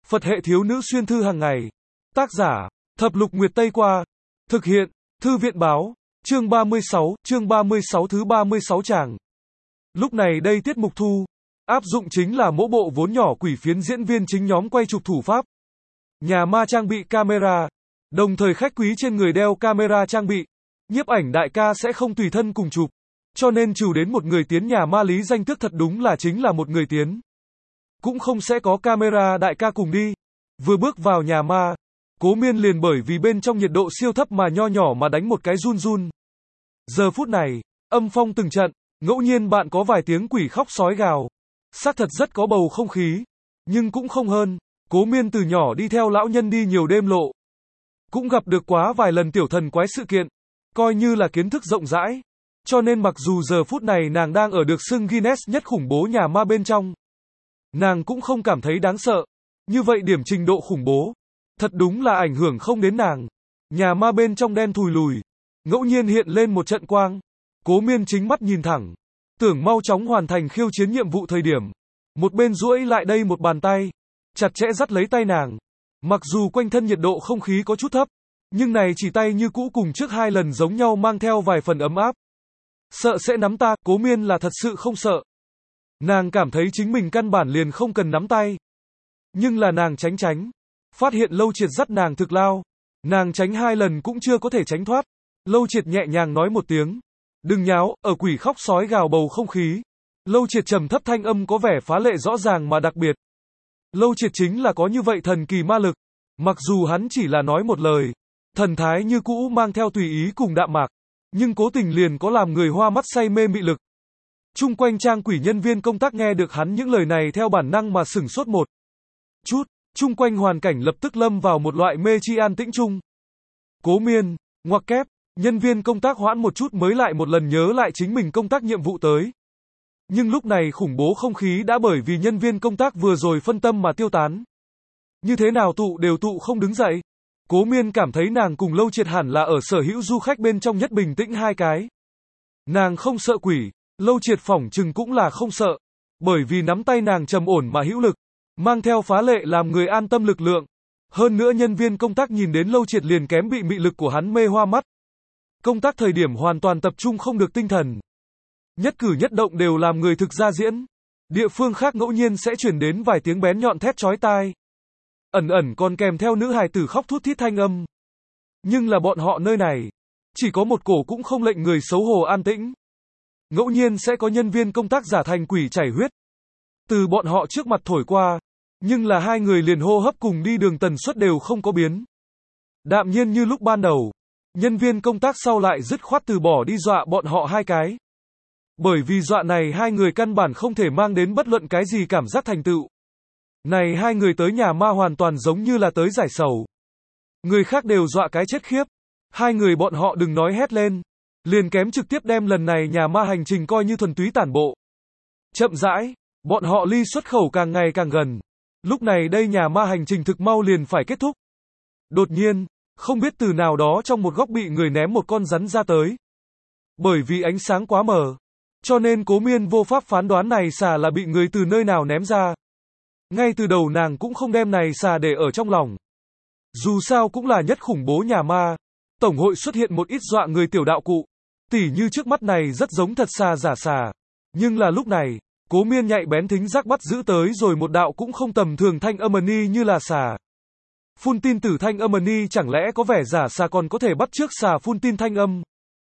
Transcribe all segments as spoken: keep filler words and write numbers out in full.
Phật hệ thiếu nữ xuyên thư hàng ngày. Tác giả, Thập Lục Nguyệt Tây Qua. Thực hiện, Thư viện báo. Chương ba mươi sáu, chương ba mươi sáu thứ ba mươi sáu tràng. Lúc này đây tiết mục thu, áp dụng chính là mỗ bộ vốn nhỏ quỷ phiến diễn viên chính nhóm quay chụp thủ pháp. Nhà ma trang bị camera, đồng thời khách quý trên người đeo camera trang bị. Nhiếp ảnh đại ca sẽ không tùy thân cùng chụp, cho nên trừ đến một người tiến nhà ma lý danh tước thật đúng là chính là một người tiến. Cũng không sẽ có camera đại ca cùng đi. Vừa bước vào nhà ma, Cố Miên liền bởi vì bên trong nhiệt độ siêu thấp mà nho nhỏ mà đánh một cái run run. Giờ phút này, âm phong từng trận, ngẫu nhiên bạn có vài tiếng quỷ khóc sói gào. Xác thật rất có bầu không khí, nhưng cũng không hơn. Cố Miên từ nhỏ đi theo lão nhân đi nhiều đêm lộ, cũng gặp được quá vài lần tiểu thần quái sự kiện, coi như là kiến thức rộng rãi. Cho nên mặc dù giờ phút này nàng đang ở được xưng Guinness nhất khủng bố nhà ma bên trong, nàng cũng không cảm thấy đáng sợ. Như vậy điểm trình độ khủng bố, thật đúng là ảnh hưởng không đến nàng. Nhà ma bên trong đen thùi lùi, ngẫu nhiên hiện lên một trận quang. Cố Miên chính mắt nhìn thẳng, tưởng mau chóng hoàn thành khiêu chiến nhiệm vụ thời điểm. Một bên duỗi lại đây một bàn tay, chặt chẽ dắt lấy tay nàng. Mặc dù quanh thân nhiệt độ không khí có chút thấp, nhưng này chỉ tay như cũ cùng trước hai lần giống nhau mang theo vài phần ấm áp. Sợ sẽ nắm ta, Cố Miên là thật sự không sợ. Nàng cảm thấy chính mình căn bản liền không cần nắm tay. Nhưng là nàng tránh tránh. Phát hiện Lâu Triệt dắt nàng thực lao. Nàng tránh hai lần cũng chưa có thể tránh thoát. Lâu Triệt nhẹ nhàng nói một tiếng. Đừng nháo, ở quỷ khóc sói gào bầu không khí. Lâu Triệt trầm thấp thanh âm có vẻ phá lệ rõ ràng mà đặc biệt. Lâu Triệt chính là có như vậy thần kỳ ma lực. Mặc dù hắn chỉ là nói một lời, thần thái như cũ mang theo tùy ý cùng đạm mạc, nhưng cố tình liền có làm người hoa mắt say mê mị lực. Chung quanh trang quỷ nhân viên công tác nghe được hắn những lời này theo bản năng mà sửng sốt một chút, chung quanh hoàn cảnh lập tức lâm vào một loại mê chi an tĩnh chung. Cố Miên, ngoặc kép, nhân viên công tác hoãn một chút mới lại một lần nhớ lại chính mình công tác nhiệm vụ tới. Nhưng lúc này khủng bố không khí đã bởi vì nhân viên công tác vừa rồi phân tâm mà tiêu tán. Như thế nào tụ đều tụ không đứng dậy. Cố Miên cảm thấy nàng cùng Lâu Triệt hẳn là ở sở hữu du khách bên trong nhất bình tĩnh hai cái. Nàng không sợ quỷ, Lâu Triệt phỏng chừng cũng là không sợ, bởi vì nắm tay nàng trầm ổn mà hữu lực, mang theo phá lệ làm người an tâm lực lượng. Hơn nữa nhân viên công tác nhìn đến Lâu Triệt liền kém bị mị lực của hắn mê hoa mắt. Công tác thời điểm hoàn toàn tập trung không được tinh thần. Nhất cử nhất động đều làm người thực ra diễn. Địa phương khác ngẫu nhiên sẽ chuyển đến vài tiếng bén nhọn thét chói tai. Ẩn ẩn còn kèm theo nữ hài tử khóc thút thít thanh âm. Nhưng là bọn họ nơi này, chỉ có một cổ cũng không lệnh người xấu hổ an tĩnh. Ngẫu nhiên sẽ có nhân viên công tác giả thành quỷ chảy huyết. Từ bọn họ trước mặt thổi qua, nhưng là hai người liền hô hấp cùng đi đường tần suất đều không có biến. Đạm nhiên như lúc ban đầu, nhân viên công tác sau lại dứt khoát từ bỏ đi dọa bọn họ hai cái. Bởi vì dọa này hai người căn bản không thể mang đến bất luận cái gì cảm giác thành tựu. Này hai người tới nhà ma hoàn toàn giống như là tới giải sầu. Người khác đều dọa cái chết khiếp. Hai người bọn họ đừng nói hét lên, liền kém trực tiếp đem lần này nhà ma hành trình coi như thuần túy tản bộ. Chậm rãi, bọn họ ly xuất khẩu càng ngày càng gần. Lúc này đây nhà ma hành trình thực mau liền phải kết thúc. Đột nhiên, không biết từ nào đó trong một góc bị người ném một con rắn ra tới. Bởi vì ánh sáng quá mờ, cho nên Cố Miên vô pháp phán đoán này xà là bị người từ nơi nào ném ra. Ngay từ đầu nàng cũng không đem này xà để ở trong lòng. Dù sao cũng là nhất khủng bố nhà ma, tổng hội xuất hiện một ít dọa người tiểu đạo cụ. Tỉ như trước mắt này rất giống thật xà giả xà. Nhưng là lúc này, Cố Miên nhạy bén thính giác bắt giữ tới rồi một đạo cũng không tầm thường thanh âm ni như là xà. Phun tin tử thanh âm ni chẳng lẽ có vẻ giả xà còn có thể bắt trước xà phun tin thanh âm.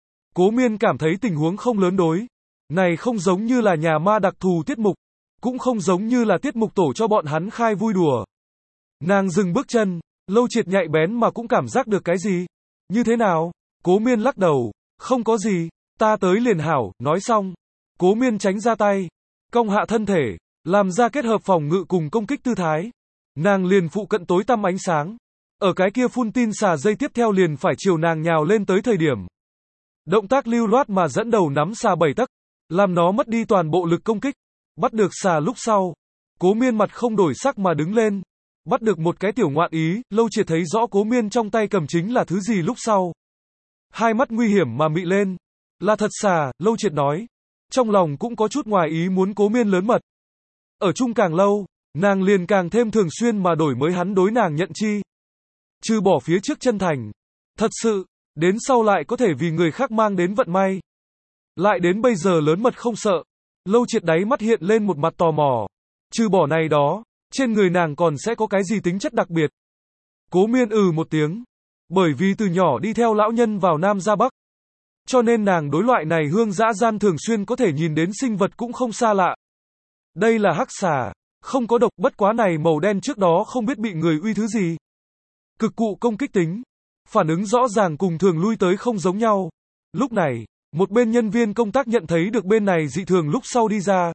Cố Miên cảm thấy tình huống không lớn đối. Này không giống như là nhà ma đặc thù tiết mục, cũng không giống như là tiết mục tổ cho bọn hắn khai vui đùa. Nàng dừng bước chân, Lâu Triệt nhạy bén mà cũng cảm giác được cái gì. Như thế nào? Cố Miên lắc đầu, không có gì, ta tới liền hảo, nói xong. Cố Miên tránh ra tay, cong hạ thân thể, làm ra kết hợp phòng ngự cùng công kích tư thái. Nàng liền phụ cận tối tăm ánh sáng. Ở cái kia phun tin xà dây tiếp theo liền phải chiều nàng nhào lên tới thời điểm. Động tác lưu loát mà dẫn đầu nắm xà bảy tấc, làm nó mất đi toàn bộ lực công kích. Bắt được xà lúc sau, Cố Miên mặt không đổi sắc mà đứng lên. Bắt được một cái tiểu ngoạn ý, Lâu Triệt thấy rõ Cố Miên trong tay cầm chính là thứ gì lúc sau. Hai mắt nguy hiểm mà mị lên. Là thật xà, Lâu Triệt nói. Trong lòng cũng có chút ngoài ý muốn Cố Miên lớn mật. Ở chung càng lâu, nàng liền càng thêm thường xuyên mà đổi mới hắn đối nàng nhận chi. Trừ bỏ phía trước chân thành, thật sự, đến sau lại có thể vì người khác mang đến vận may. Lại đến bây giờ lớn mật không sợ. Lâu Triệt đáy mắt hiện lên một mặt tò mò. Trừ bỏ này đó, trên người nàng còn sẽ có cái gì tính chất đặc biệt? Cố Miên ừ một tiếng. Bởi vì từ nhỏ đi theo lão nhân vào Nam ra Bắc, cho nên nàng đối loại này hương dã gian thường xuyên có thể nhìn đến sinh vật cũng không xa lạ. Đây là hắc xà, không có độc, bất quá này màu đen trước đó không biết bị người uy thứ gì. Cực cụ công kích tính, phản ứng rõ ràng cùng thường lui tới không giống nhau. Lúc này, một bên nhân viên công tác nhận thấy được bên này dị thường lúc sau đi ra.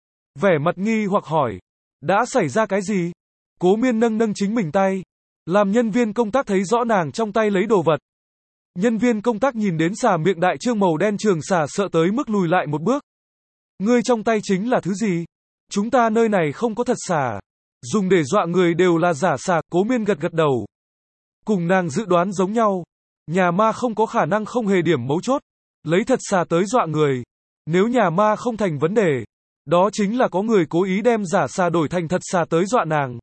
Vẻ mặt nghi hoặc hỏi, đã xảy ra cái gì? Cố Miên nâng nâng chính mình tay, làm nhân viên công tác thấy rõ nàng trong tay lấy đồ vật. Nhân viên công tác nhìn đến xà miệng đại trương màu đen trường xà sợ tới mức lùi lại một bước. Ngươi trong tay chính là thứ gì? Chúng ta nơi này không có thật xà. Dùng để dọa người đều là giả xà. Cố Miên gật gật đầu. Cùng nàng dự đoán giống nhau. Nhà ma không có khả năng không hề điểm mấu chốt. Lấy thật xà tới dọa người. Nếu nhà ma không thành vấn đề, đó chính là có người cố ý đem giả xà đổi thành thật xà tới dọa nàng.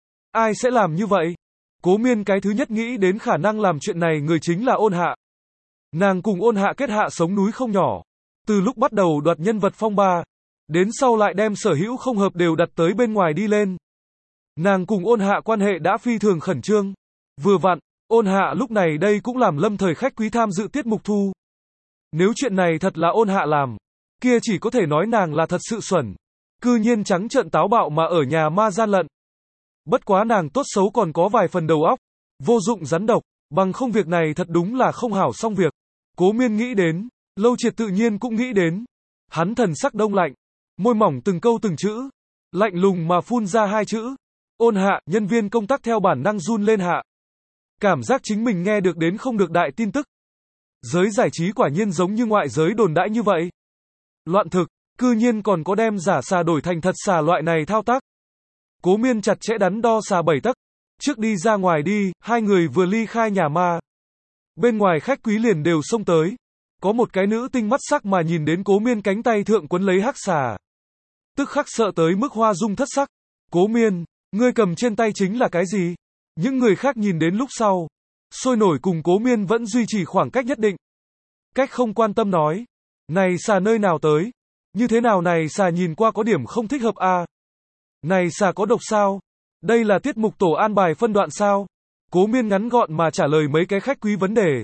Ai sẽ làm như vậy? Cố Miên cái thứ nhất nghĩ đến khả năng làm chuyện này người chính là Ôn Hạ. Nàng cùng Ôn Hạ kết hạ sống núi không nhỏ. Từ lúc bắt đầu đoạt nhân vật phong ba, đến sau lại đem sở hữu không hợp đều đặt tới bên ngoài đi lên. Nàng cùng Ôn Hạ quan hệ đã phi thường khẩn trương. Vừa vặn, Ôn Hạ lúc này đây cũng làm lâm thời khách quý tham dự tiết mục thu. Nếu chuyện này thật là Ôn Hạ làm, kia chỉ có thể nói nàng là thật sự xuẩn. Cư nhiên trắng trợn táo bạo mà ở nhà ma gian lận. Bất quá nàng tốt xấu còn có vài phần đầu óc, vô dụng rắn độc, bằng không việc này thật đúng là không hảo xong việc. Cố Miên nghĩ đến, Lâu Triệt tự nhiên cũng nghĩ đến. Hắn thần sắc đông lạnh, môi mỏng từng câu từng chữ, lạnh lùng mà phun ra hai chữ. Ôn Hạ, nhân viên công tác theo bản năng run lên hạ. Cảm giác chính mình nghe được đến không được đại tin tức. Giới giải trí quả nhiên giống như ngoại giới đồn đãi như vậy. Loạn thực, cư nhiên còn có đem giả xà đổi thành thật xà loại này thao tác. Cố Miên chặt chẽ đắn đo xà bảy tấc. Trước đi ra ngoài đi, hai người vừa ly khai nhà ma. Bên ngoài khách quý liền đều xông tới. Có một cái nữ tinh mắt sắc mà nhìn đến Cố Miên cánh tay thượng quấn lấy hắc xà. Tức khắc sợ tới mức hoa dung thất sắc. Cố Miên, ngươi cầm trên tay chính là cái gì? Những người khác nhìn đến lúc sau, sôi nổi cùng Cố Miên vẫn duy trì khoảng cách nhất định. Cách không quan tâm nói, này xà nơi nào tới? Như thế nào này xà nhìn qua có điểm không thích hợp à? Này xà có độc sao? Đây là tiết mục tổ an bài phân đoạn sao? Cố Miên ngắn gọn mà trả lời mấy cái khách quý vấn đề.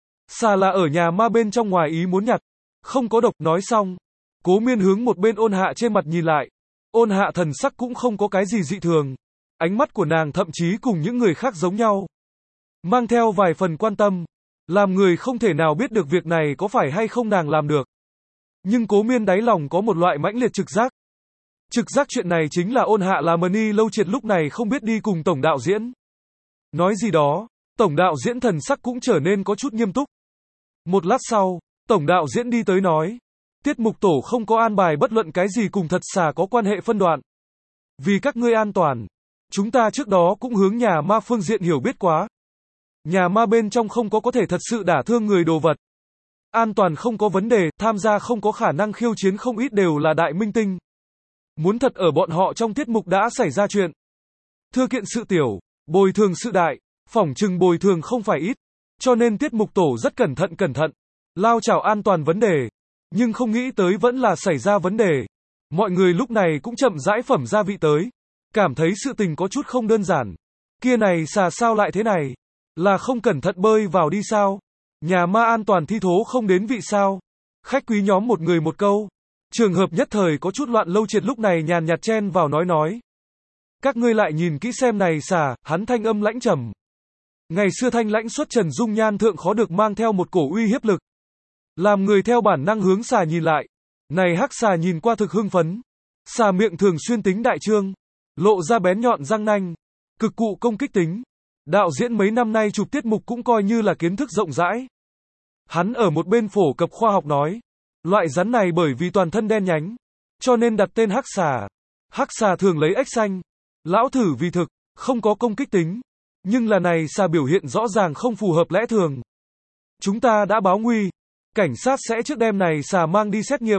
Xà là ở nhà ma bên trong ngoài ý muốn nhặt, không có độc. Nói xong, Cố Miên hướng một bên Ôn Hạ trên mặt nhìn lại. Ôn Hạ thần sắc cũng không có cái gì dị thường. Ánh mắt của nàng thậm chí cùng những người khác giống nhau, mang theo vài phần quan tâm, làm người không thể nào biết được việc này có phải hay không nàng làm được. Nhưng Cố Miên đáy lòng có một loại mãnh liệt trực giác. Trực giác chuyện này chính là Ôn Hạ là Mani Lâu Triệt lúc này không biết đi cùng tổng đạo diễn. Nói gì đó, tổng đạo diễn thần sắc cũng trở nên có chút nghiêm túc. Một lát sau, tổng đạo diễn đi tới nói, tiết mục tổ không có an bài bất luận cái gì cùng thật xà có quan hệ phân đoạn. Vì các ngươi an toàn, chúng ta trước đó cũng hướng nhà ma phương diện hiểu biết quá. Nhà ma bên trong không có có thể thật sự đả thương người đồ vật. An toàn không có vấn đề, tham gia không có khả năng khiêu chiến không ít đều là đại minh tinh. Muốn thật ở bọn họ trong tiết mục đã xảy ra chuyện. Thưa kiện sự tiểu, bồi thường sự đại, phỏng chừng bồi thường không phải ít. Cho nên tiết mục tổ rất cẩn thận cẩn thận, lao chào an toàn vấn đề. Nhưng không nghĩ tới vẫn là xảy ra vấn đề. Mọi người lúc này cũng chậm rãi phẩm gia vị tới. Cảm thấy sự tình có chút không đơn giản. Kia này xà sao lại thế này? Là không cẩn thận bơi vào đi sao? Nhà ma an toàn thi thố không đến vị sao? Khách quý nhóm một người một câu. Trường hợp nhất thời có chút loạn. Lâu Triệt lúc này nhàn nhạt chen vào nói nói. Các ngươi lại nhìn kỹ xem này xà, hắn thanh âm lãnh trầm. Ngày xưa thanh lãnh xuất trần dung nhan thượng khó được mang theo một cổ uy hiếp lực. Làm người theo bản năng hướng xà nhìn lại. Này hắc xà nhìn qua thực hưng phấn. Xà miệng thường xuyên tính đại trương, lộ ra bén nhọn răng nanh, cực cụ công kích tính. Đạo diễn mấy năm nay chụp tiết mục cũng coi như là kiến thức rộng rãi. Hắn ở một bên phổ cập khoa học nói, loại rắn này bởi vì toàn thân đen nhánh, cho nên đặt tên hắc xà. Hắc xà thường lấy ếch xanh, lão thử vì thực, không có công kích tính. Nhưng là này xà biểu hiện rõ ràng không phù hợp lẽ thường. Chúng ta đã báo nguy, cảnh sát sẽ trước đem này xà mang đi xét nghiệm.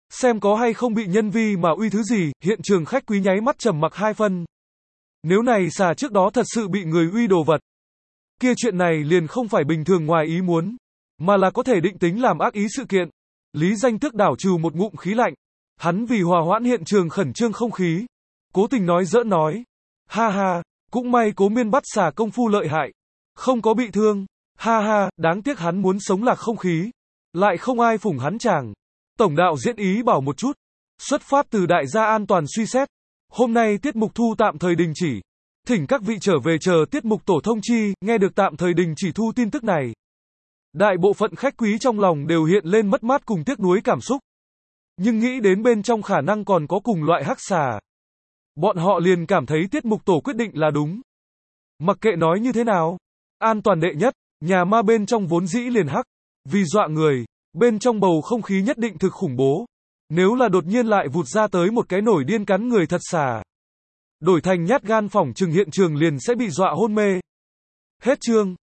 xem có hay không bị nhân vi mà uy thứ gì, hiện trường khách quý nháy mắt trầm mặc hai phân. Nếu này xà trước đó thật sự bị người uy đồ vật, kia chuyện này liền không phải bình thường ngoài ý muốn, mà là có thể định tính làm ác ý sự kiện. Lý Danh Tước đảo trừ một ngụm khí lạnh, hắn vì hòa hoãn hiện trường khẩn trương không khí, cố tình nói giỡn nói, ha ha, cũng may Cố Miên bắt xà công phu lợi hại, không có bị thương, ha ha, đáng tiếc hắn muốn sống lạc không khí, lại không ai phủng hắn chàng. Tổng đạo diễn ý bảo một chút, xuất phát từ đại gia an toàn suy xét, hôm nay tiết mục thu tạm thời đình chỉ, thỉnh các vị trở về chờ tiết mục tổ thông chi. Nghe được tạm thời đình chỉ thu tin tức này, đại bộ phận khách quý trong lòng đều hiện lên mất mát cùng tiếc nuối cảm xúc, nhưng nghĩ đến bên trong khả năng còn có cùng loại hắc xà, bọn họ liền cảm thấy tiết mục tổ quyết định là đúng. Mặc kệ nói như thế nào, an toàn đệ nhất, nhà ma bên trong vốn dĩ liền hắc, vì dọa người, bên trong bầu không khí nhất định thực khủng bố. Nếu là đột nhiên lại vụt ra tới một cái nổi điên cắn người thật xà, đổi thành nhát gan phỏng chừng hiện trường liền sẽ bị dọa hôn mê. Hết chương.